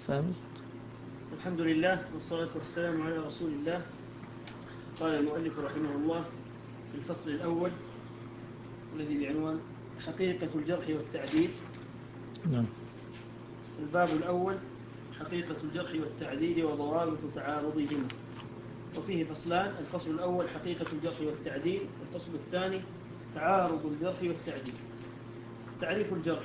سامي. الحمد لله والصلاة والسلام على رسول الله. قال المؤلف رحمه الله في الفصل الأول الذي بعنوان حقيقة الجرح والتعديل. نعم. الباب الأول حقيقة الجرح والتعديل وضوابط تعارضهما، وفيه فصلان: الفصل الأول حقيقة الجرح والتعديل، والفصل الثاني تعارض الجرح والتعديل. تعريف الجرح: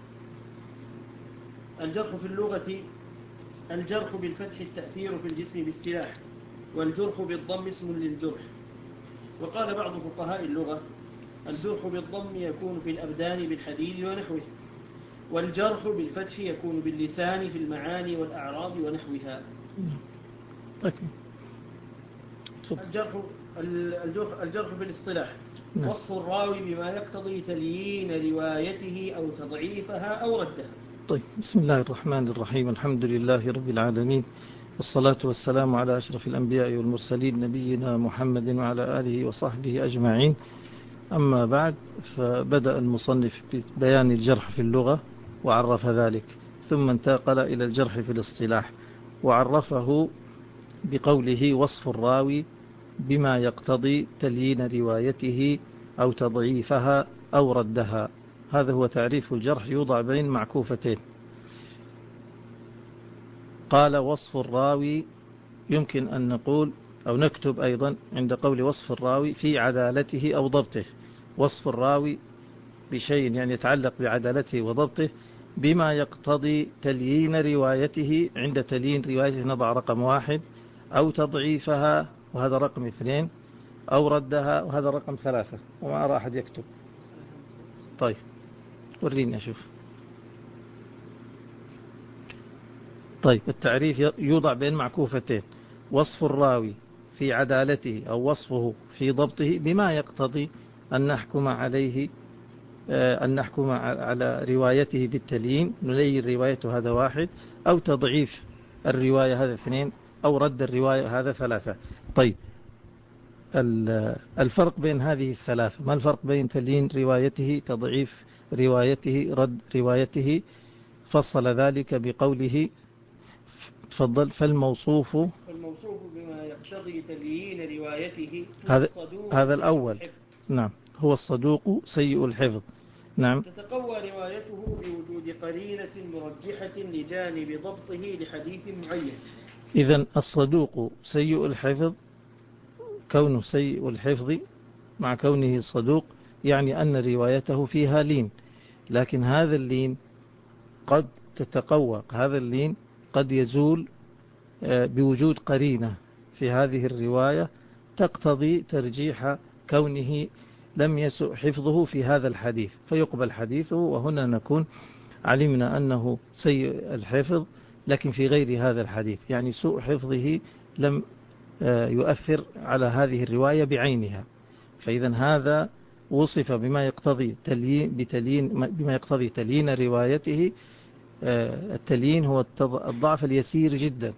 الجرح في اللغة الجرح بالفتح التأثير في الجسم باصطلاح، والجرح بالضم اسم للجرح. وقال بعض فقهاء اللغة: الجرح بالضم يكون في الأبدان بالحديد ونحوه، والجرح بالفتح يكون باللسان في المعاني والأعراض ونحوها. الجرح بالاصطلاح: وصف الراوي بما يقتضي تليين روايته أو تضعيفها أو ردها. طيب، بسم الله الرحمن الرحيم. الحمد لله رب العالمين، والصلاة والسلام على أشرف الأنبياء والمرسلين نبينا محمد وعلى آله وصحبه أجمعين. أما بعد، فبدأ المصنف ببيان الجرح في اللغة وعرف ذلك، ثم انتقل إلى الجرح في الاصطلاح وعرفه بقوله: وصف الراوي بما يقتضي تليين روايته أو تضعيفها أو ردها. هذا هو تعريف الجرح، يوضع بين معكوفتين. قال: وصف الراوي، يمكن أن نقول أو نكتب أيضا عند قول وصف الراوي في عدالته أو ضبطه. وصف الراوي بشيء يعني يتعلق بعدالته وضبطه بما يقتضي تليين روايته، عند تليين روايته نضع رقم 1، أو تضعيفها وهذا رقم 2، أو ردها وهذا رقم 3، وما أرى أحد يكتب. طيب وريني أشوف. طيب، التعريف يوضع بين معكوفتين: وصف الراوي في عدالته أو وصفه في ضبطه بما يقتضي أن نحكم عليه، أن نحكم على روايته بالتليين، نلين روايته هذا 1، أو تضعيف الرواية هذا 2، أو رد الرواية هذا 3. طيب، الفرق بين هذه الثلاث، ما الفرق بين تليين روايته، تضعيف روايته، رد روايته؟ فصل ذلك بقوله، تفضل: فالموصوف بما يقتضي تليين روايته هذا الأول. نعم، هو الصدوق سيء الحفظ. نعم، تتقوى روايته بوجود قرينة مرجحة لجانب ضبطه لحديث معين. إذن الصدوق سيء الحفظ، كونه سيء الحفظ مع كونه صدوق يعني أن روايته فيها لين، لكن هذا اللين قد تتقوى، هذا اللين قد يزول بوجود قرينة في هذه الرواية تقتضي ترجيح كونه لم يسوء حفظه في هذا الحديث فيقبل حديثه، وهنا نكون علمنا أنه سيء الحفظ لكن في غير هذا الحديث، يعني سوء حفظه لم يؤثر على هذه الرواية بعينها. فإذا هذا وصف بما يقتضي تليين روايته. التليين هو الضعف اليسير جدا.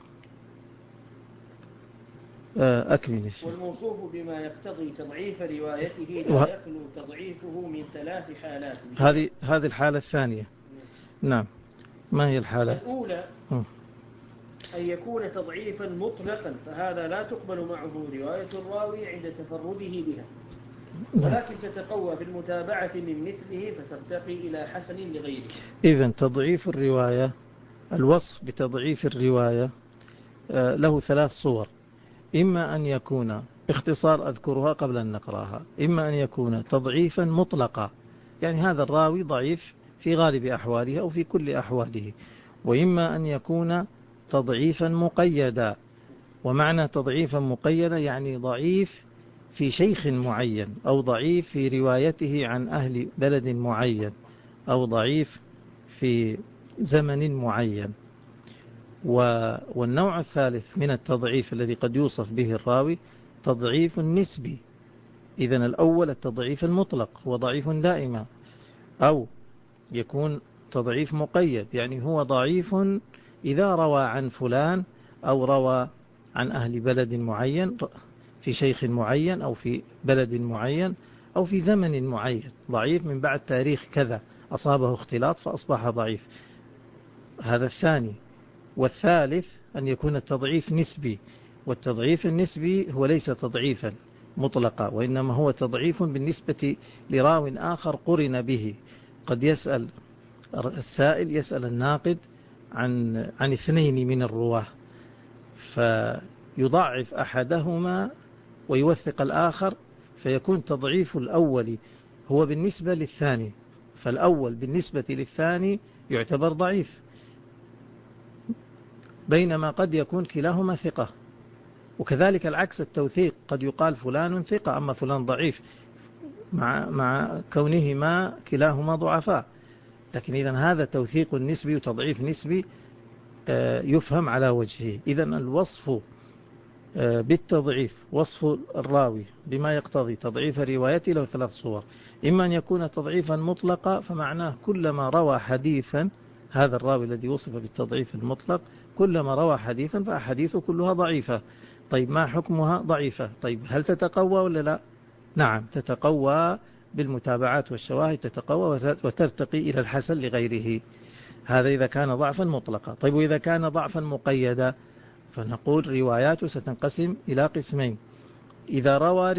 أكمل الشيء. والموصوف بما يقتضي تضعيف روايته لا يخلو تضعيفه من 3 حالات. هذه الحالة الثانية. نعم، ما هي الحالة الأولى؟ أن يكون تضعيفا مطلقا، فهذا لا تقبل معه رواية الراوي عند تفرده بها، ولكن تتقوى بالمتابعة من مثله فترتقي إلى حسن لغيره. إذن تضعيف الرواية، الوصف بتضعيف الرواية له 3 صور: إما أن يكون باختصار أذكرها قبل أن نقراها، إما أن يكون تضعيفا مطلقا، يعني هذا الراوي ضعيف في غالب أحواله أو في كل أحواله، وإما أن يكون تضعيفا مقيدا. ومعنى تضعيفا مقيدا يعني ضعيف في شيخ معين، أو ضعيف في روايته عن أهل بلد معين، أو ضعيف في زمن معين. والنوع الثالث من التضعيف الذي قد يوصف به الراوي تضعيف نسبي. إذن الأول التضعيف المطلق هو ضعيف دائما، أو يكون تضعيف مقيد يعني هو ضعيف إذا روى عن فلان، أو روى عن أهل بلد معين في شيخ معين، أو في بلد معين، أو في زمن معين. ضعيف من بعد تاريخ كذا أصابه اختلاط فأصبح ضعيف. هذا الثاني. والثالث أن يكون التضعيف نسبي، والتضعيف النسبي هو ليس تضعيفا مطلقا، وإنما هو تضعيف بالنسبة لراو آخر قرن به. قد يسأل السائل يسأل الناقد عن اثنين من الرواه، فيضعف أحدهما ويوثق الآخر، فيكون تضعيف الأول هو بالنسبة للثاني، فالأول بالنسبة للثاني يعتبر ضعيف، بينما قد يكون كلاهما ثقة. وكذلك العكس التوثيق، قد يقال فلان ثقة أما فلان ضعيف مع كونهما كلاهما ضعفاء. لكن إذن هذا توثيق نسبي وتضعيف نسبي يفهم على وجهه. إذن الوصف بالتضعيف وصف الراوي بما يقتضي تضعيف روايته له ثلاث صور: إما أن يكون تضعيفا مطلقا، فمعناه كلما روى حديثا، هذا الراوي الذي وصف بالتضعيف المطلق كلما روى حديثا فأحاديثه كلها ضعيفة. طيب ما حكمها ضعيفة؟ طيب هل تتقوى ولا لا؟ نعم تتقوى بالمتابعات والشواهد، تتقوى وترتقي إلى الحسن لغيره. هذا إذا كان ضعفا مطلقا. طيب وإذا كان ضعفا مقيدا، فنقول رواياته ستنقسم إلى قسمين: إذا روى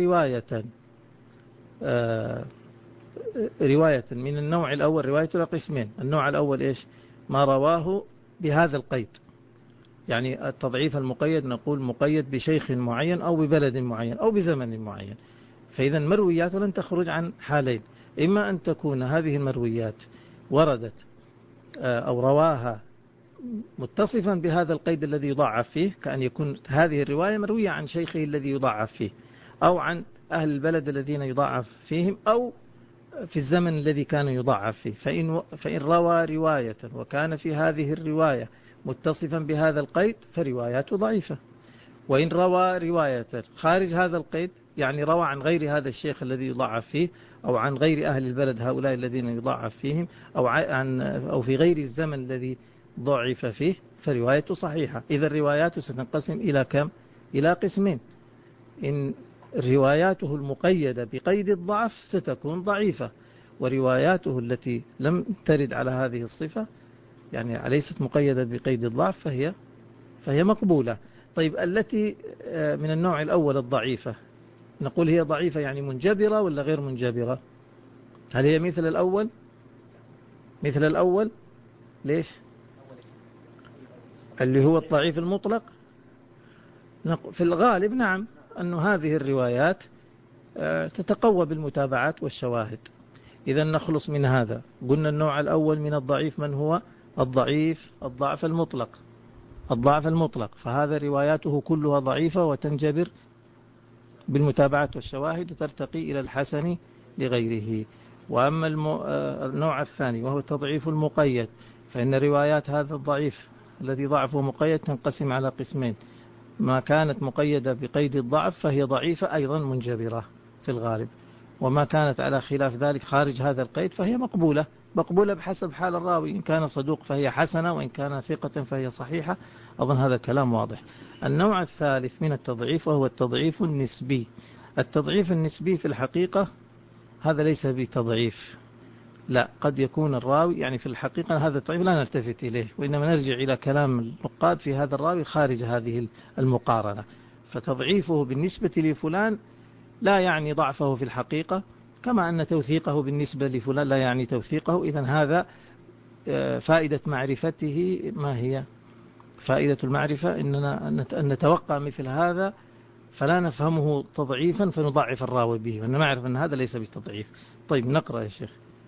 رواية من النوع الأول، روايته إلى قسمين. النوع الأول إيش؟ ما رواه بهذا القيد، يعني التضعيف المقيد نقول مقيد بشيخ معين أو ببلد معين أو بزمن معين. فإذا مروياته لن تخرج عن حالين: إما أن تكون هذه المرويات وردت أو رواها متصفا بهذا القيد الذي يضعف فيه، كأن يكون هذه الرواية مروية عن شيخه الذي يضعف فيه، أو عن أهل البلد الذين يضعف فيهم، أو في الزمن الذي كان يضعف فيه. فإن روى رواية وكان في هذه الرواية متصفا بهذا القيد فرواياته ضعيفة. وإن روى رواية خارج هذا القيد، يعني روى عن غير هذا الشيخ الذي يضعف فيه، أو عن غير أهل البلد هؤلاء الذين يضعف فيهم، أو في غير الزمن الذي ضعف فيه، فروايته صحيحة. إذا رواياته ستنقسم إلى كم؟ إلى قسمين: إن رواياته المقيدة بقيد الضعف ستكون ضعيفة، ورواياته التي لم ترد على هذه الصفة، يعني ليست مقيدة بقيد الضعف، فهي مقبولة. طيب التي من النوع الأول الضعيفة، نقول هي ضعيفة يعني منجبرة ولا غير منجبرة؟ هل هي مثل الأول؟ مثل الأول ليش؟ اللي هو الضعيف المطلق. في الغالب نعم أن هذه الروايات تتقوى بالمتابعات والشواهد. إذا نخلص من هذا. قلنا النوع الأول من الضعيف من هو؟ الضعف المطلق. الضعف المطلق، فهذا رواياته كلها ضعيفة وتنجبر بالمتابعات والشواهد وترتقي إلى الحسن لغيره. وأما النوع الثاني وهو التضعيف المقيد، فإن روايات هذا الضعيف الذي ضعفه مقيد تنقسم على قسمين: ما كانت مقيدة بقيد الضعف فهي ضعيفة أيضا منجبرة في الغالب، وما كانت على خلاف ذلك خارج هذا القيد فهي مقبولة بحسب حال الراوي، إن كان صدوق فهي حسنة، وإن كان ثقة فهي صحيحة. أظن هذا الكلام واضح. النوع الثالث من التضعيف وهو التضعيف النسبي. التضعيف النسبي في الحقيقة هذا ليس بتضعيف، لا، قد يكون الراوي يعني في الحقيقة هذا التضعيف لا نلتفت إليه، وإنما نرجع إلى كلام النقاد في هذا الراوي خارج هذه المقارنة. فتضعيفه بالنسبة لفلان لا يعني ضعفه في الحقيقة، كما أن توثيقه بالنسبة لفلان لا يعني توثيقه. إذن هذا فائدة معرفته ما هي؟ فائدة المعرفة أن نتوقع مثل هذا فلا نفهمه تضعيفا فنضعف الراوي به، وأن نعرف أن هذا ليس بتضعيف. طيب نقرأ يا شيخ.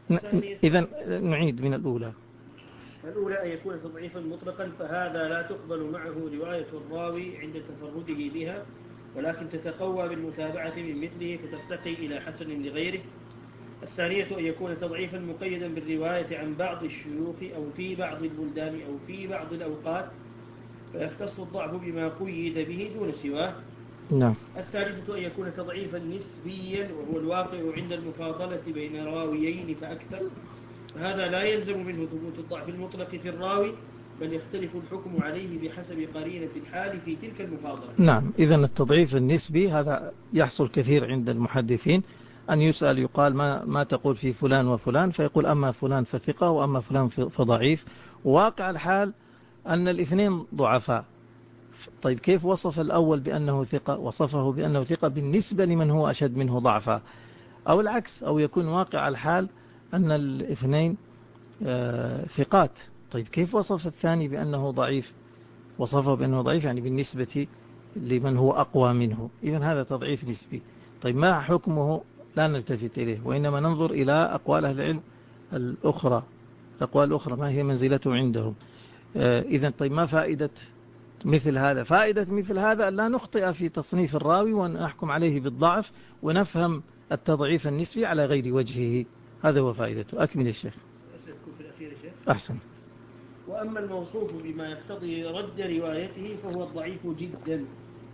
إذن نعيد من الأولى. الأولى أن يكون تضعيفا مطلقا، فهذا لا تقبل معه رواية الراوي عند تفرده بها، ولكن تتقوى بالمتابعة من مثله فترتقي إلى حسن لغيره. الثانية أن يكون تضعيفا مقيدا بالرواية عن بعض الشيوخ أو في بعض البلدان أو في بعض الأوقات، فيختص الضعف بما قيد به دون سواه. نعم. الثالثة أن يكون تضعيفا نسبيا، وهو الواقع عند المفاضلة بين راويين فأكثر، هذا لا يلزم منه ثبوت الضعف المطلق في الراوي، بل يختلف الحكم عليه بحسب قرينة الحال في تلك المفاضلة. نعم. إذن التضعيف النسبي هذا يحصل كثير عند المحدثين، أن يسأل يقال ما تقول في فلان وفلان، فيقول أما فلان فثقة وأما فلان فضعيف. وواقع الحال أن الاثنين ضعفاء. طيب كيف وصف الأول بأنه ثقة، وصفه بأنه ثقة بالنسبة لمن هو أشد منه ضعفا، أو العكس، أو يكون واقع الحال أن الاثنين ثقات. طيب كيف وصف الثاني بأنه ضعيف؟ وصفه بأنه ضعيف يعني بالنسبة لمن هو أقوى منه، إذن هذا تضعيف نسبي. طيب ما حكمه؟ لا نلتفت إليه، وإنما ننظر إلى أقوال أهل العلم الأخرى، الأقوال الأخرى ما هي منزلته عندهم. إذن طيب ما فائدة مثل هذا؟ فائدة مثل هذا أن لا نخطئ في تصنيف الراوي ونحكم عليه بالضعف، ونفهم التضعيف النسبي على غير وجهه. هذا هو فائدته. أكمل الشيخ. أحسن. وأما الموصوف بما يقتضي رد روايته فهو الضعيف جدا،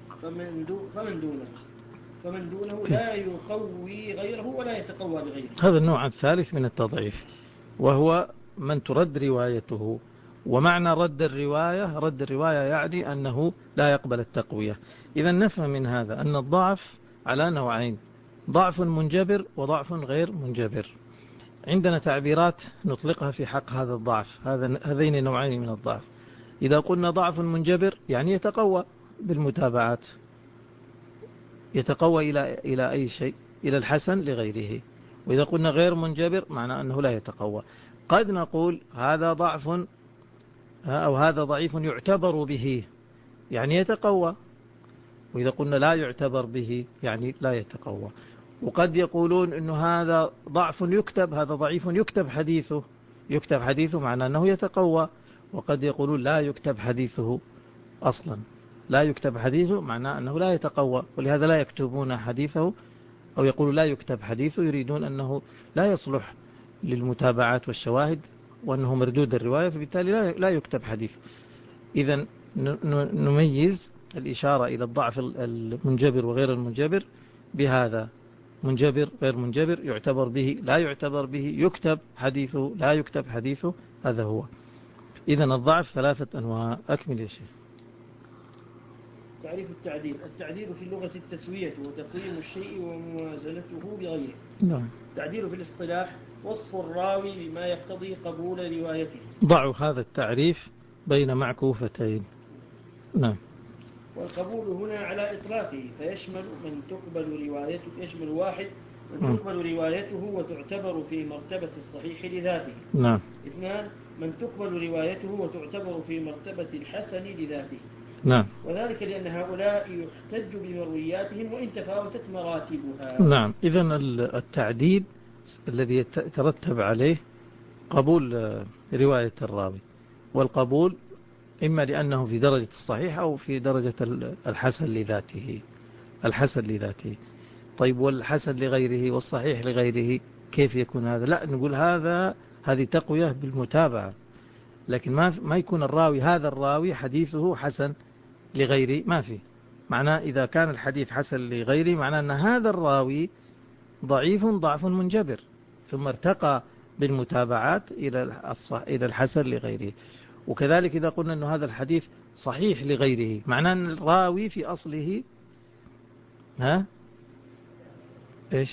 فمن دونه لا يقوي غيره ولا يتقوى بغيره. هذا النوع الثالث من التضعيف، وهو من ترد روايته. ومعنى رد الرواية يعني أنه لا يقبل التقوية. إذا نفهم من هذا أن الضعف على نوعين: ضعف منجبر وضعف غير منجبر. عندنا تعبيرات نطلقها في حق هذا الضعف، هذين النوعين من الضعف. إذا قلنا ضعف منجبر يعني يتقوى بالمتابعات، يتقوى إلى أي شيء؟ إلى الحسن لغيره. وإذا قلنا غير منجبر معنى أنه لا يتقوى. قد نقول هذا ضعف أو هذا ضعيف يعتبر به يعني يتقوى، وإذا قلنا لا يعتبر به يعني لا يتقوى. وقد يقولون إنه هذا ضعف يكتب، هذا ضعيف يكتب حديثه معنى أنه يتقوى. وقد يقولون لا يكتب حديثه أصلا، لا يكتب حديثه معنى أنه لا يتقوى، ولهذا لا يكتبون حديثه، أو يقولوا لا يكتب حديثه، يريدون أنه لا يصلح للمتابعات والشواهد وأنه مردود الرواية، فبالتالي لا يكتب حديث. إذن نميز الإشارة إلى الضعف المنجبر وغير المنجبر بهذا: منجبر غير منجبر، يعتبر به لا يعتبر به، يكتب حديثه لا يكتب حديثه. هذا هو. إذن الضعف 3 أنواع. أكمل يا شيخ. تعريف التعديل: التعديل في اللغة التسوية وتقويم الشيء وموازنته بغيره. نعم. التعديل في الاصطلاح وصف الراوي بما يقتضي قبول روايته. ضعوا هذا التعريف بين معكوفتين. نعم. والقبول هنا على إطلاقه، فيشمل من تقبل روايته، يشمل واحد من تقبل روايته وتعتبر في مرتبة الصحيح لذاته. نعم. 2 من تقبل روايته وتعتبر في مرتبة الحسن لذاته. نعم. وذلك لأن هؤلاء يحتج بمروياتهم وإن تفاوتت مراتبها. نعم. إذن التعديل الذي يترتب عليه قبول رواية الراوي، والقبول إما لأنه في درجة الصحيح أو في درجة الحسن لذاته. طيب والحسن لغيره والصحيح لغيره كيف يكون هذا؟ لا نقول هذه تقوية بالمتابعة، لكن ما يكون هذا الراوي حديثه حسن لغيره، ما في معناه. إذا كان الحديث حسن لغيره معناه أن هذا الراوي ضعف منجبر، ثم ارتقى بالمتابعات إلى الحسن لغيره. وكذلك إذا قلنا أن هذا الحديث صحيح لغيره معناه أن الراوي في أصله إيش؟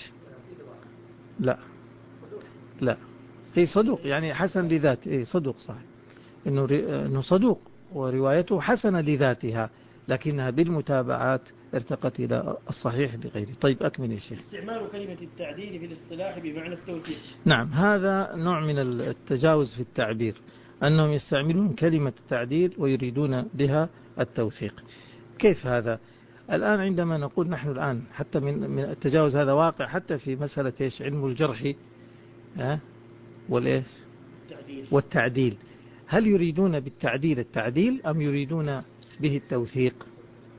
لا هي صدوق، يعني حسن لذاته. صدوق صحيح، إنه صدوق وروايته حسنة لذاتها، لكنها بالمتابعات ارتقت إلى الصحيح لغيره. طيب أكمل يا شيخ. استعمال كلمة التعديل في الاصطلاح بمعنى التوثيق. نعم. هذا نوع من التجاوز في التعبير، أنهم يستعملون كلمة التعديل ويريدون بها التوثيق. كيف هذا؟ الآن عندما نقول نحن الآن حتى من التجاوز هذا واقع حتى في مسألة إيش؟ علم الجرح والإيش؟ والتعديل. هل يريدون بالتعديل التعديل أم يريدون به التوثيق؟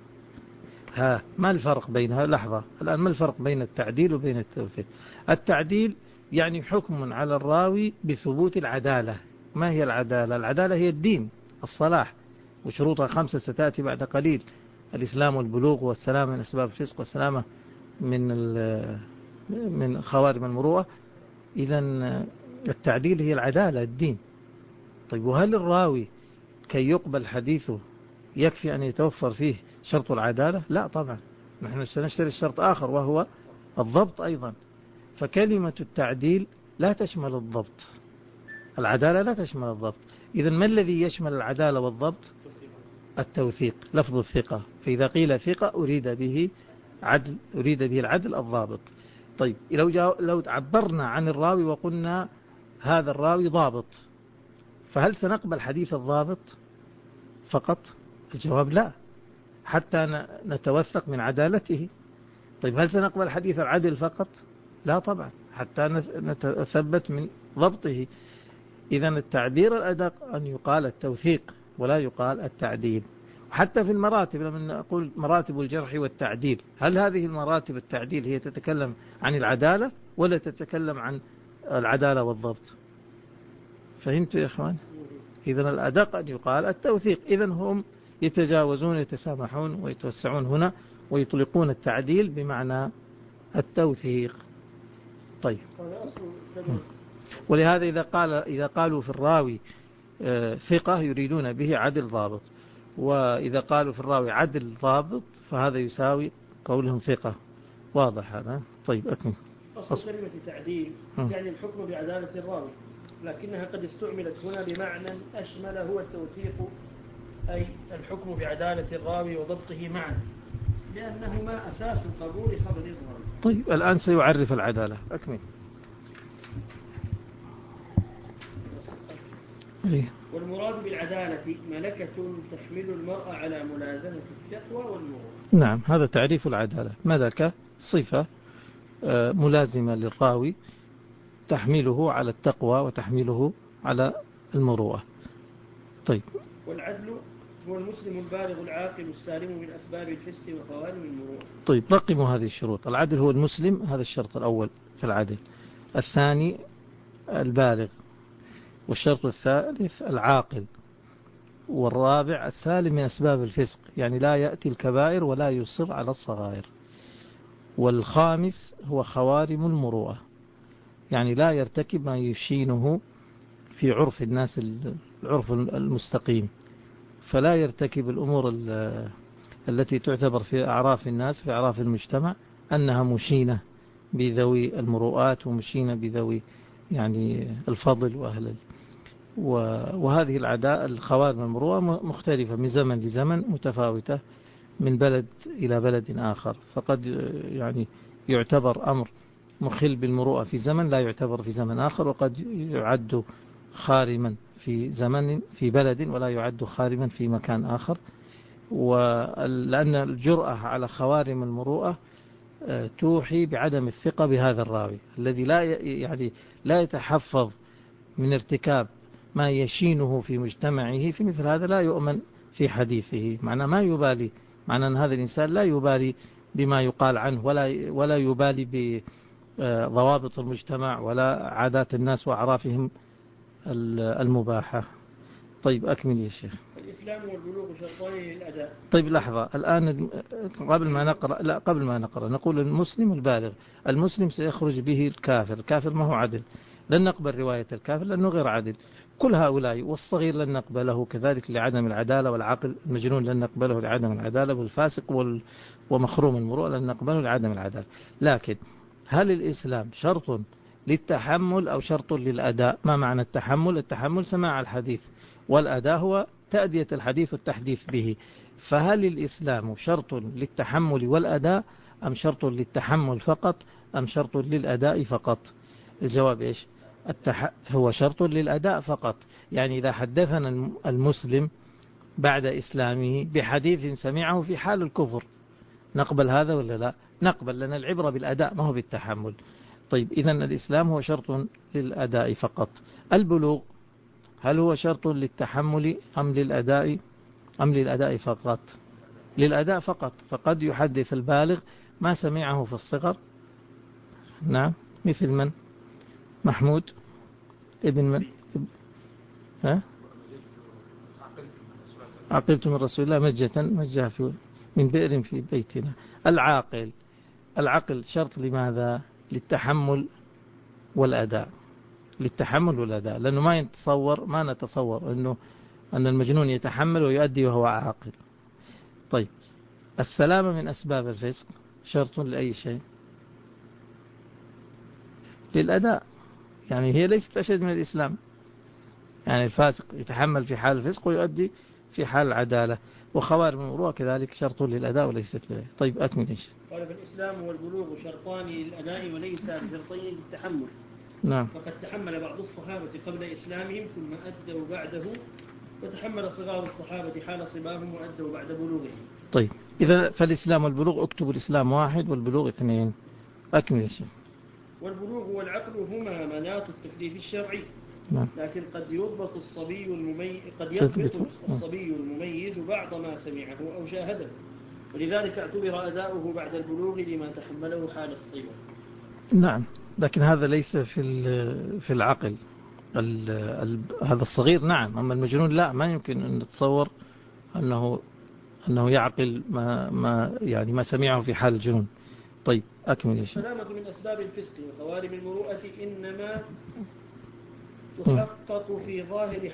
ما الفرق بينها؟ لحظة الآن، ما الفرق بين التعديل وبين التوثيق؟ التعديل يعني حكم على الراوي بثبوت العدالة. ما هي العدالة؟ العدالة هي الدين، الصلاح، وشروطها 5 ستأتي بعد قليل: الإسلام والبلوغ والسلامة من أسباب الفسق والسلامة من خوارم المروءة. إذن التعديل هي العدالة، الدين. طيب وهل الراوي كي يقبل حديثه يكفي أن يتوفر فيه شرط العدالة؟ لا طبعا، نحن سنشتري الشرط آخر وهو الضبط أيضا. فكلمة التعديل لا تشمل الضبط، العدالة لا تشمل الضبط. إذن ما الذي يشمل العدالة والضبط؟ التوثيق، لفظ الثقة. فإذا قيل ثقة أريد به عدل، أريد به العدل الضابط. طيب لو عبرنا عن الراوي وقلنا هذا الراوي ضابط، فهل سنقبل حديث الضابط فقط؟ الجواب لا، حتى نتوثق من عدالته. طيب هل سنقبل حديث العدل فقط؟ لا طبعا، حتى نتثبت من ضبطه. إذن التعبير الأدق أن يقال التوثيق ولا يقال التعديل. حتى في المراتب لما نقول مراتب الجرح والتعديل، هل هذه المراتب التعديل هي تتكلم عن العدالة ولا تتكلم عن العدالة والضبط؟ فهمتوا يا إخوان؟ إذن الأدق أن يقال التوثيق. إذن هم يتجاوزون يتسامحون ويتوسعون هنا ويطلقون التعديل بمعنى التوثيق. طيب، ولهذا إذا قالوا في الراوي ثقة يريدون به عدل ضابط، وإذا قالوا في الراوي عدل ضابط فهذا يساوي قولهم ثقة. واضح هذا؟ طيب أكمل. أصل كلمة تعديل يعني الحكم بعدالة الراوي، لكنها قد استعملت هنا بمعنى أشمل هو التوثيق، أي الحكم بعدالة الراوي وضبطه معا، لأنهما أساس قبول خبر الراوي. طيب الآن سيعرف العدالة. أكمل. والمراد بالعدالة ملكة تحمل المرء على ملازمة التقوى والمروءة. نعم، هذا تعريف العدالة. ملكة صفة ملازمة للراوي تحمله على التقوى وتحمله على المروءة. طيب، والعدل هو المسلم البالغ العاقل السالم من أسباب الفسق وقوانين المروءة. طيب، رقموا هذه الشروط. العدل هو المسلم، هذا الشرط الأول في العدل. الثاني البالغ، والشرط الثالث العاقل، والرابع السالم من أسباب الفسق، يعني لا يأتي الكبائر ولا يصر على الصغائر. والخامس هو خوارم المروءة، يعني لا يرتكب ما يشينه في عرف الناس، العرف المستقيم، فلا يرتكب الأمور التي تعتبر في أعراف الناس، في أعراف المجتمع أنها مشينة بذوي المروءات ومشينة بذوي يعني الفضل وأهل. وهذه العداء الخوارم المروءة مختلفة من زمن لزمن، متفاوتة من بلد إلى بلد آخر، فقد يعني يعتبر أمر مخل بالمروءة في زمن لا يعتبر في زمن آخر، وقد يعد خارما في زمن في بلد ولا يعد خارما في مكان آخر. ولأن الجرأة على خوارم المروءة توحي بعدم الثقة بهذا الراوي الذي لا يتحفظ من ارتكاب ما يشينه في مجتمعه. في مثل هذا لا يؤمن في حديثه، معنى ما يبالي، معنى أن هذا الإنسان لا يبالي بما يقال عنه، ولا يبالي بضوابط المجتمع ولا عادات الناس وأعرافهم المباحة. طيب أكمل يا شيخ. الإسلام والبلوغ شرطان للأداء. طيب لحظة، الآن قبل ما نقرأ نقول المسلم البالغ. المسلم سيخرج به الكافر، الكافر ما هو عدل، لن نقبل رواية الكافر لأنه غير عدل. كل هؤلاء، والصغير لن نقبله كذلك لعدم العدالة، والعاقل المجنون لن نقبله لعدم العدالة، والفاسق ومخروم المروءة لن نقبله لعدم العدالة. لكن هل الإسلام شرط للتحمل أو شرط للأداء؟ ما معنى التحمل؟ التحمل سماع الحديث، والأداء هو تأدية الحديث والتحديث به. فهل الإسلام شرط للتحمل والأداء أم شرط للتحمل فقط أم شرط للأداء فقط؟ الجواب إيش؟ هو شرط للأداء فقط. يعني إذا حدثنا المسلم بعد إسلامه بحديث سمعه في حال الكفر نقبل هذا ولا لا؟ نقبل، لأن العبرة بالأداء ما هو بالتحمل. طيب إذن الإسلام هو شرط للأداء فقط. البلوغ هل هو شرط للتحمل أم للأداء؟ أم للأداء فقط؟ للأداء فقط. فقد يحدث البالغ ما سمعه في الصغر. نعم، مثل من؟ محمود ابن من؟ عقلت من رسول الله مجة من بئر في بيتنا. العقل شرط لماذا؟ للتحمل والأداء. للتحمل والأداء، لأنه ما نتصور أن المجنون يتحمل ويؤدي وهو عاقل. طيب، السلامة من أسباب الفسق شرط لأي شيء؟ للأداء، يعني هي ليست أشد من الإسلام. يعني الفاسق يتحمل في حال الفسق ويؤدي في حال العدالة، وخوارم المروءة كذلك شرط للأداء وليست له. طيب أكمل إيش. قال فالإسلام والبلوغ شرطان للأداء وليس بشرطين للتحمل. نعم. فقد تحمل بعض الصحابة قبل إسلامهم ثم أدوا بعده، وتحمل صغار الصحابة حال صباهم وأدوا بعد بلوغهم. طيب إذا فالإسلام والبلوغ، اكتب الإسلام 1 والبلوغ 2. أكمل يا شيخ. والبلوغ والعقل هما مناط التكليف الشرعي. نعم. لكن قد يضبط الصبي المميز بعض ما سمعه أو شاهده، ولذلك اعتبر أداؤه بعد البلوغ لما تحمله حال الصبا. نعم، لكن هذا ليس في العقل. هذا الصغير نعم، أما المجنون لا، ما يمكن أن نتصور أنه يعقل ما سمعه في حال الجنون. طيب أكمل يا شيخ. السلامة من أسباب الفسق وخوارم المروءة إنما تحقق في ظاهر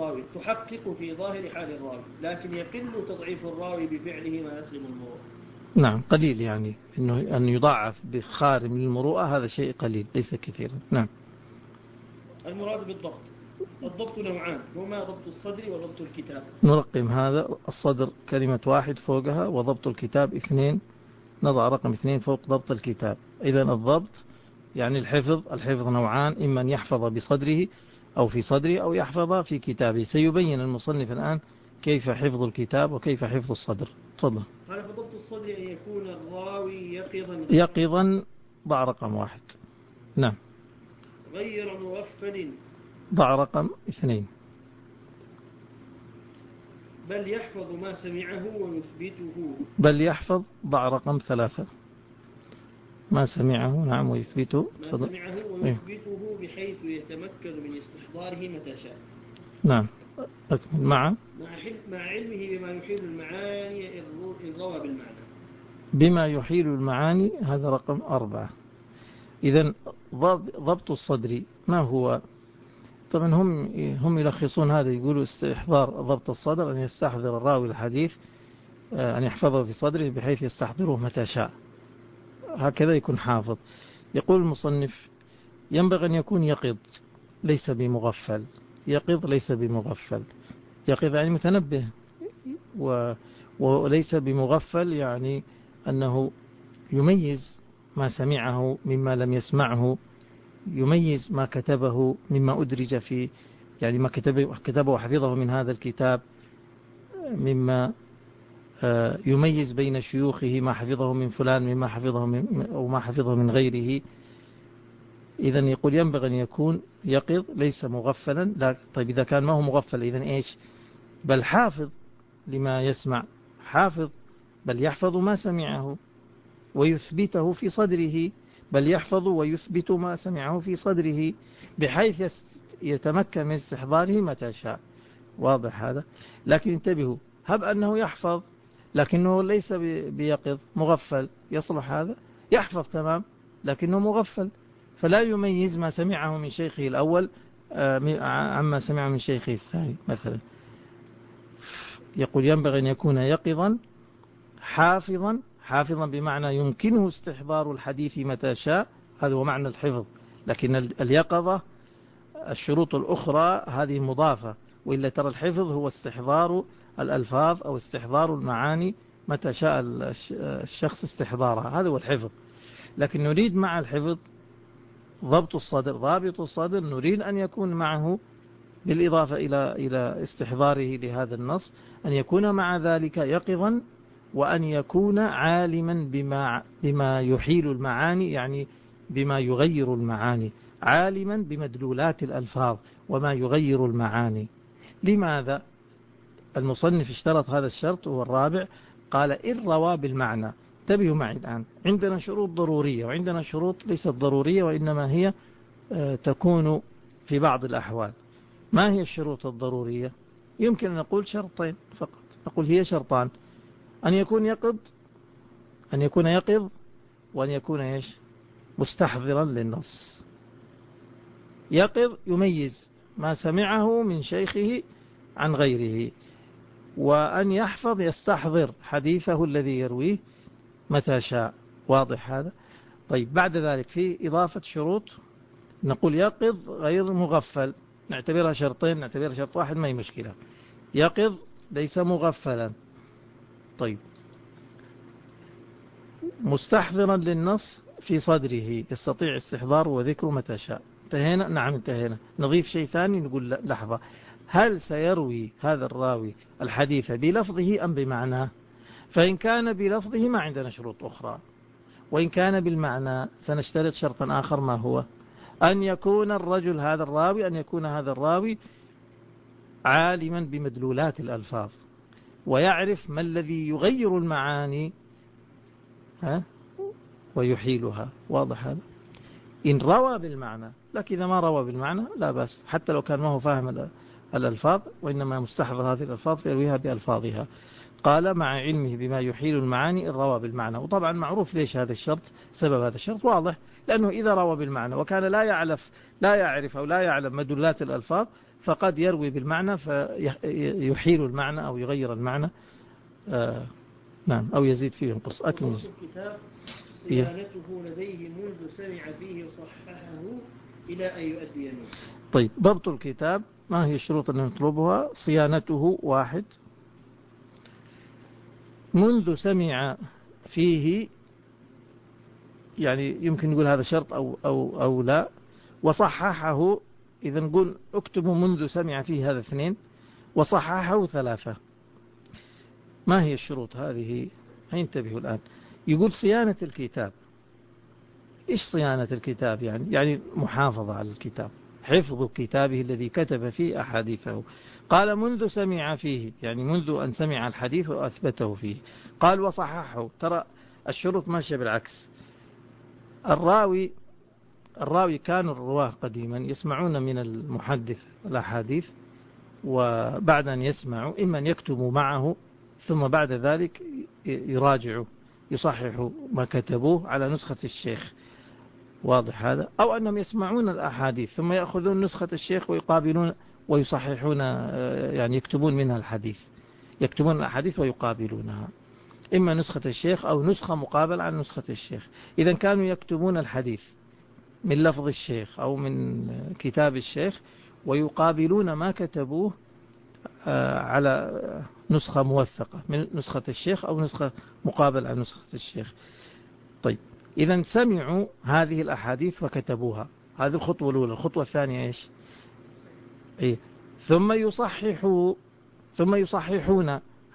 حال الراوي، لكن يقل تضعيف الراوي بفعله ما يسلم المروءة. نعم قليل، يعني إنه أن يضاعف بخارم المروءة هذا شيء قليل ليس كثيرا. نعم. المراد بالضبط، الضبط نوعان، هما ضبط الصدر وضبط الكتاب. نرقم هذا، الصدر كلمة 1 فوقها، وضبط الكتاب 2، نضع رقم 2 فوق ضبط الكتاب. إذا الضبط يعني الحفظ نوعان، إما أن يحفظ بصدره أو في صدره أو يحفظ في كتابه. سيبين المصنف الآن كيف حفظ الكتاب وكيف حفظ الصدر. تفضل. قال فضبط الصدر أن يكون الراوي يقظا، ضع رقم 1. نعم. غير مغفل، ضع رقم 2. بل يحفظ ما سمعه ويثبته. بل يحفظ، ضع رقم 3. ما سمعه، نعم، ويثبته. ما سمعه ويثبته بحيث يتمكن من استحضاره متى شاء. نعم. أكمل. مع علمه بما يحيل المعاني إذ روى بالمعنى. بما يحيل المعاني، هذا رقم 4. إذن ضبط الصدر ما هو؟ طبعا هم يلخصون هذا، يقولوا استحضار ضبط الصدر أن يستحضر الراوي الحديث، أن يحفظه في صدره بحيث يستحضره متى شاء، هكذا يكون حافظ. يقول المصنف ينبغي أن يكون يقظ ليس بمغفل. يقظ ليس بمغفل، يقظ يعني متنبه، وليس بمغفل يعني أنه يميز ما سمعه مما لم يسمعه، يميز ما كتبه مما أدرج في، يعني ما كتبه وحفظه من هذا الكتاب، مما يميز بين شيوخه ما حفظه من فلان مما حفظه أو ما حفظه من غيره. إذن يقول ينبغي أن يكون يقظ ليس مغفلا. لا، طيب إذا كان ما هو مغفل إذن إيش؟ بل حافظ لما يسمع، حافظ، بل يحفظ ما سمعه ويثبته في صدره، بل يحفظ ويثبت ما سمعه في صدره بحيث يتمكن من استحضاره متى شاء. واضح هذا؟ لكن انتبهوا، هب أنه يحفظ لكنه ليس بيقظ، مغفل، يصلح هذا؟ يحفظ تمام لكنه مغفل، فلا يميز ما سمعه من شيخه الأول عما سمعه من شيخه الثاني مثلا. يقول ينبغي أن يكون يقظا حافظا بمعنى يمكنه استحضار الحديث متى شاء، هذا هو معنى الحفظ. لكن اليقظة الشروط الأخرى هذه مضافة، وإلا ترى الحفظ هو استحضار الألفاظ أو استحضار المعاني متى شاء الشخص استحضارها، هذا هو الحفظ. لكن نريد مع الحفظ ضابط الصدر نريد أن يكون معه بالإضافة إلى استحضاره لهذا النص أن يكون مع ذلك يقظا، وأن يكون عالما بما يحيل المعاني، يعني بما يغير المعاني، عالما بمدلولات الألفاظ وما يغير المعاني. لماذا المصنف اشترط هذا الشرط؟ هو الرابع. قال إن روى بالمعنى. انتبهوا معي الآن، عندنا شروط ضرورية وعندنا شروط ليست ضرورية وإنما هي تكون في بعض الأحوال. ما هي الشروط الضرورية؟ يمكن أن نقول شرطين فقط، نقول هي شرطان: أن يكون يقظ وأن يكون إيش؟ مستحضرا للنص. يقظ يميز ما سمعه من شيخه عن غيره، وأن يحفظ يستحضر حديثه الذي يرويه متى شاء. واضح هذا؟ طيب بعد ذلك في إضافة شروط، نقول يقظ غير مغفل. نعتبرها شرطين، نعتبرها شرط واحد، ما هي مشكلة. يقظ ليس مغفلا. طيب، مستحضرا للنص في صدره، يستطيع استحضاره وذكره متى شاء. انتهينا؟ نعم انتهينا. نضيف شيء ثاني، نقول لحظة، هل سيروي هذا الراوي الحديث بلفظه أم بمعناه؟ فإن كان بلفظه ما عندنا شروط أخرى، وإن كان بالمعنى سنشترط شرطا آخر. ما هو؟ أن يكون الرجل هذا الراوي، أن يكون هذا الراوي عالما بمدلولات الألفاظ، ويعرف ما الذي يغير المعاني ويحيلها. واضح هذا؟ إن روى بالمعنى. لكن إذا ما روى بالمعنى لا بأس، حتى لو كان ما هو فاهم الألفاظ، وإنما مستحضر هذه الألفاظ فيرويها بألفاظها. قال مع علمه بما يحيل المعاني إن روى بالمعنى. وطبعا معروف ليش هذا الشرط، سبب هذا الشرط واضح، لأنه إذا روى بالمعنى وكان لا يعرف أو لا يعلم مدلات الألفاظ، فقد يروي بالمعنى فيحيل المعنى أو يغير المعنى، نعم، أو يزيد فيه ينقص. أكمل. الكتاب صيانته لديه منذ سمع فيه وصححه إلى أن يؤدي منه. طيب، ضبط الكتاب ما هي الشروط التي نطلبها؟ صيانته، واحد، منذ سمع فيه، يعني يمكن نقول هذا شرط أو لا. وصححه، إذا نقول اكتبوا منذ سمع فيه، هذا اثنين، وصححه ثلاثة. ما هي الشروط هذه؟ انتبهوا الآن. يقول صيانة الكتاب. إيش صيانة الكتاب؟ يعني محافظة على الكتاب، حفظ كتابه الذي كتب فيه أحاديثه. قال منذ سمع فيه، يعني منذ أن سمع الحديث وأثبته فيه. قال وصححه. ترى الشروط ماشية بالعكس. الراوي كانوا الرواه قديما يسمعون من المحدث الأحاديث، وبعد أن يسمعوا إما أن يكتبوا معه، ثم بعد ذلك يراجعوا يصححوا ما كتبوه على نسخة الشيخ. واضح هذا؟ أو أنهم يسمعون الأحاديث ثم يأخذون نسخة الشيخ ويقابلون ويصححون، يعني يكتبون منها الحديث، يكتبون الأحاديث ويقابلونها، إما نسخة الشيخ أو نسخة مقابلة عن نسخة الشيخ. إذا كانوا يكتبون الحديث من لفظ الشيخ أو من كتاب الشيخ، ويقابلون ما كتبوه على نسخة موثقة من نسخة الشيخ أو نسخة مقابل عن نسخة الشيخ. طيب، إذا سمعوا هذه الأحاديث وكتبوها، هذه الخطوة الأولى. الخطوة الثانية إيش؟ ثم يصححون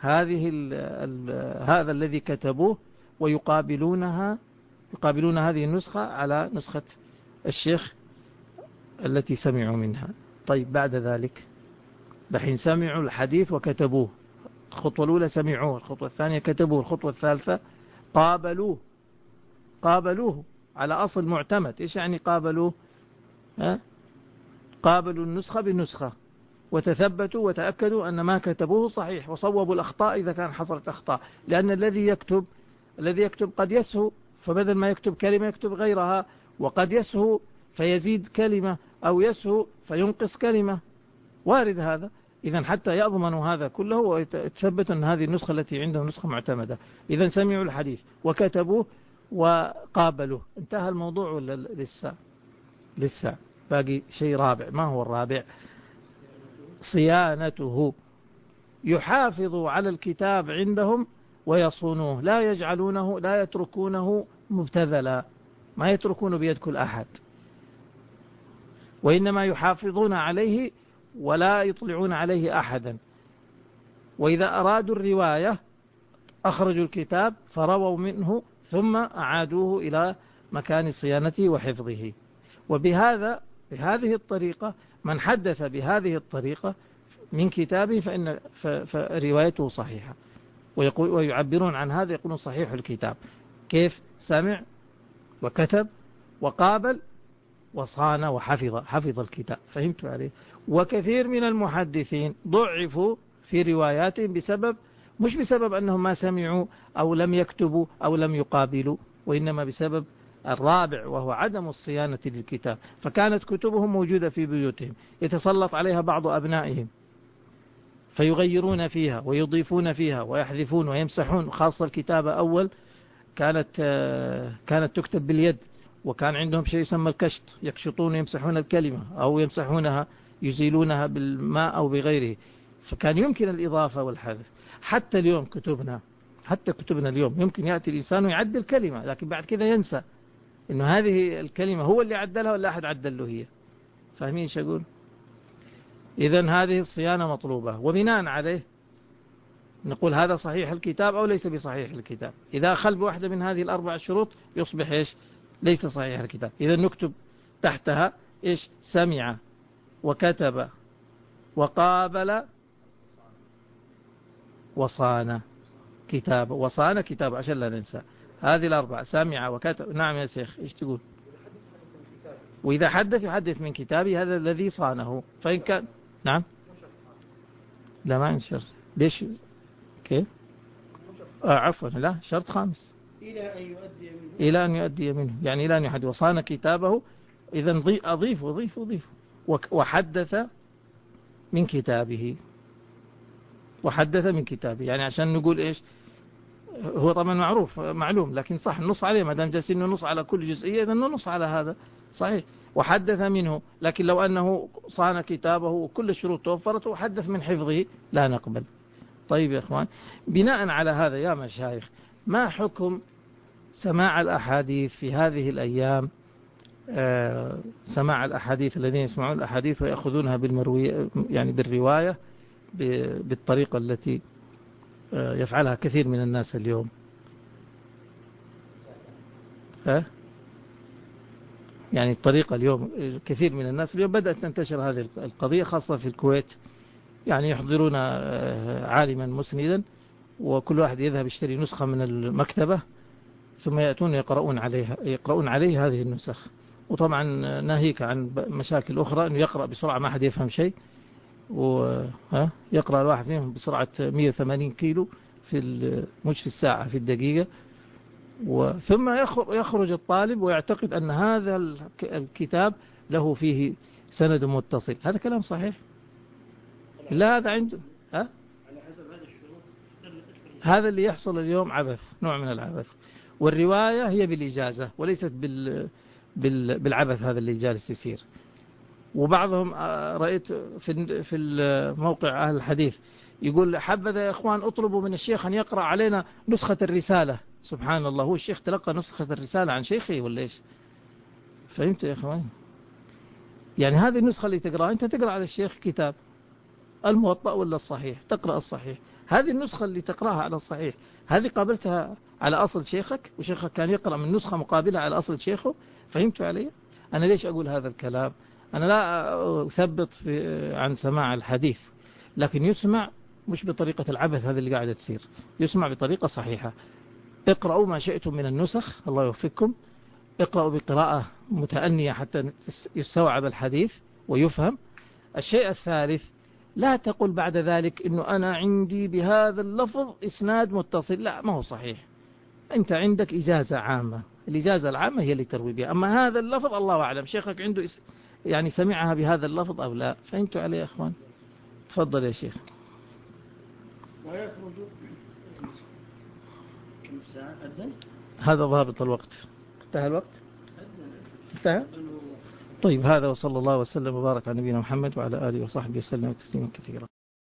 هذا الذي كتبوه، ويقابلون هذه النسخة على نسخة الشيخ التي سمعوا منها. طيب، بعد ذلك دحين سمعوا الحديث وكتبوه. الخطوة الأولى سمعوه، الخطوة الثانية كتبوه، الخطوة الثالثة قابلوه على أصل معتمد. إيش يعني قابلوه؟ قابلوا النسخة بالنسخة، وتثبتوا وتأكدوا أن ما كتبوه صحيح، وصوبوا الأخطاء إذا كان حصلت أخطاء. لأن الذي يكتب قد يسهو، فبدل ما يكتب كلمة يكتب غيرها، وقد يسهو فيزيد كلمة، أو يسهو فينقص كلمة، وارد هذا. إذا حتى يضمنوا هذا كله ويتثبت أن هذه النسخة التي عندهم نسخة معتمدة. إذا سمعوا الحديث وكتبوه وقابلوه. انتهى الموضوع ولا لسه باقي شيء رابع. ما هو الرابع؟ صيانته. يحافظوا على الكتاب عندهم ويصونوه، لا يتركونه مبتذلا، ما يتركونه بيد كل أحد، وإنما يحافظون عليه ولا يطلعون عليه أحدا. وإذا أرادوا الرواية أخرجوا الكتاب فرووا منه ثم أعادوه إلى مكان صيانته وحفظه. بهذه الطريقة من حدث بهذه الطريقة من كتابه فروايته صحيحة، ويعبرون عن هذا يقولون صحيح الكتاب. كيف؟ سمع وكتب وقابل وصان وحفظ الكتاب. فهمت عليه؟ وكثير من المحدثين ضعفوا في رواياتهم مش بسبب أنهم ما سمعوا أو لم يكتبوا أو لم يقابلوا، وإنما بسبب الرابع، وهو عدم الصيانة للكتاب. فكانت كتبهم موجودة في بيوتهم، يتسلط عليها بعض أبنائهم فيغيرون فيها ويضيفون فيها ويحذفون ويمسحون. خاصة الكتابة أول كانت تكتب باليد، وكان عندهم شيء يسمى الكشط، يكشطون يمسحون الكلمة أو يمسحونها يزيلونها بالماء أو بغيره، فكان يمكن الإضافة والحذف. حتى اليوم كتبنا اليوم يمكن يأتي الإنسان ويعدل كلمة، لكن بعد كذا ينسى إنه هذه الكلمة هو اللي عدلها ولا أحد عدل له هي. فاهمين ايش أقول؟ إذن هذه الصيانة مطلوبة، وبناء عليه نقول هذا صحيح الكتاب أو ليس بصحيح الكتاب. إذا خل بواحدة من هذه الأربع شروط يصبح إيش؟ ليس صحيح الكتاب. إذا نكتب تحتها إيش؟ سمع وكتب وقابل وصان كتاب عشان لا ننسى هذه الأربع، سمع وكتب. نعم يا شيخ إيش تقول؟ وإذا حدث يحدث من كتابه هذا الذي صانه، فإن كان نعم لا ما ينشر. ليش كيف؟ عفوا لا، شرط خامس إلى أن يؤدي منه، يعني إلى أن يحدث وصان كتابه. إذا أضيف وحدث من كتابه، يعني عشان نقول إيش؟ هو طبعا معلوم، لكن صح نص عليه ما دام جالسين نص على كل جزئية، إذا نص على هذا صحيح. وحدث منه، لكن لو أنه صان كتابه وكل الشروط توفرت وحدث من حفظه لا نقبل. طيب يا إخوان، بناء على هذا يا مشايخ، ما حكم سماع الأحاديث في هذه الأيام؟ سماع الأحاديث، الذين يسمعون الأحاديث ويأخذونها يعني بالرواية بالطريقة التي يفعلها كثير من الناس اليوم. يعني الطريقة اليوم كثير من الناس اليوم بدأت تنتشر هذه القضية، خاصة في الكويت. يعني يحضرون عالما مسندا، وكل واحد يذهب يشتري نسخة من المكتبة، ثم يأتون يقرؤون عليه هذه النسخ. وطبعا ناهيك عن مشاكل أخرى، أنه يقرأ بسرعة ما حد يفهم شيء، ويقرأ الواحد منهم بسرعة 180 كيلو مش في الساعة، في الدقيقة. ثم يخرج الطالب ويعتقد أن هذا الكتاب له فيه سند متصل. هذا كلام صحيح؟ لا، هذا عنده هذا اللي يحصل اليوم عبث، نوع من العبث. والرواية هي بالإجازة وليست بالعبث هذا اللي جالس يصير. وبعضهم رأيت في الموقع أهل الحديث يقول حبذا يا إخوان اطلبوا من الشيخ أن يقرأ علينا نسخة الرسالة. سبحان الله، هو الشيخ تلقى نسخة الرسالة عن شيخه ولا إيش؟ فهمت يا إخوان؟ يعني هذه النسخة اللي تقرأ أنت تقرأ على الشيخ كتاب الموطأ ولا الصحيح، تقرأ الصحيح. هذه النسخة اللي تقرأها على الصحيح، هذه قابلتها على أصل شيخك، وشيخك كان يقرأ من نسخة مقابلة على أصل شيخه. فهمتوا علي؟ أنا ليش أقول هذا الكلام؟ أنا لا أثبت عن سماع الحديث، لكن يسمع مش بطريقة العبث هذه اللي قاعدة تصير، يسمع بطريقة صحيحة. اقرأوا ما شئتم من النسخ، الله يوفقكم. اقرأوا بقراءة متأنية حتى يستوعب الحديث ويفهم. الشيء الثالث، لا تقل بعد ذلك إنه أنا عندي بهذا اللفظ إسناد متصل. لا، ما هو صحيح. أنت عندك إجازة عامة، الإجازة العامة هي اللي تروي بها. أما هذا اللفظ الله أعلم شيخك عنده يعني سمعها بهذا اللفظ أو لا. فهمتوا علي يا أخوان؟ تفضل يا شيخ. ويخرج كم الساعة؟ هذا ضابط الوقت. انتهى الوقت؟ انتهى؟ طيب، هذا وصلى الله وسلم وبارك على نبينا محمد وعلى آله وصحبه وسلم تسليما كثيرا.